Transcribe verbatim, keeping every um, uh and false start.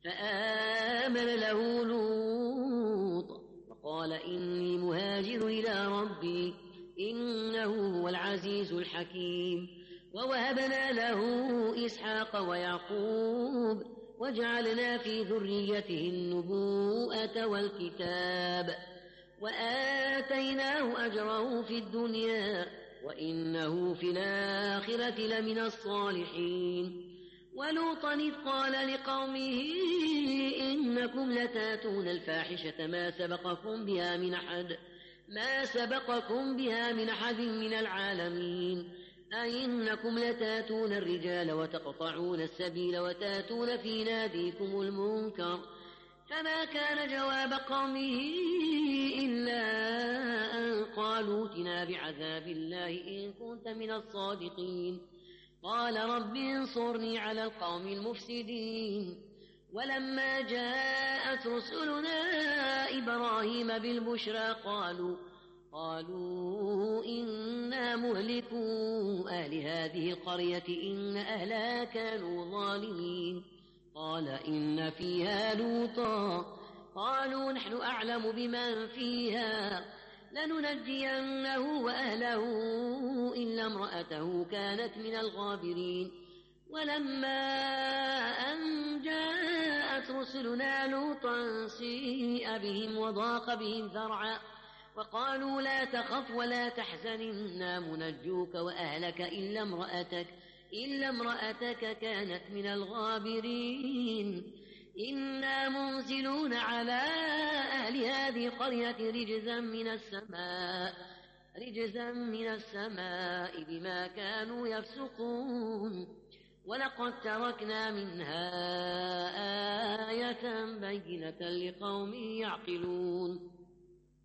فآمن له لوط وقال إني مهاجر إلى ربي إنه هو العزيز الحكيم. ووهبنا له إسحاق ويعقوب وجعلنا في ذريته النبوءة والكتاب وآتيناه أجره في الدنيا وإنه في الآخرة لمن الصالحين. ولوطا إذ قال لقومه إنكم لتاتون الفاحشة ما سبقكم بها من أحد ما سبقكم بها من أحد من العالمين أئنكم لتاتون الرجال وتقطعون السبيل وتاتون في ناديكم المنكر. فما كان جواب قومه إلا أن قالوا ائتنا بعذاب الله إن كنت من الصادقين. قال رب انصرني على القوم المفسدين. ولما جاءت رسلنا إبراهيم بالبشرى قالوا قالوا إنا مهلكو أهل هذه القرية إن أهلها كانوا ظالمين. قال إن فيها لوطا قالوا نحن أعلم بمن فيها لننجينه وأهله إلا امرأته كانت من الغابرين. ولما أن جاءت رسلنا لوطا سيء بهم وضاق بهم ذرعا وقالوا لا تخف ولا تحزن إنا منجوك وأهلك إلا امرأتك إلا امرأتك كانت من الغابرين. إنا منزلون على أهل هذه القرية رجزا من السماء رجزا من السماء بما كانوا يفسقون. ولقد تركنا منها آية بينة لقوم يعقلون.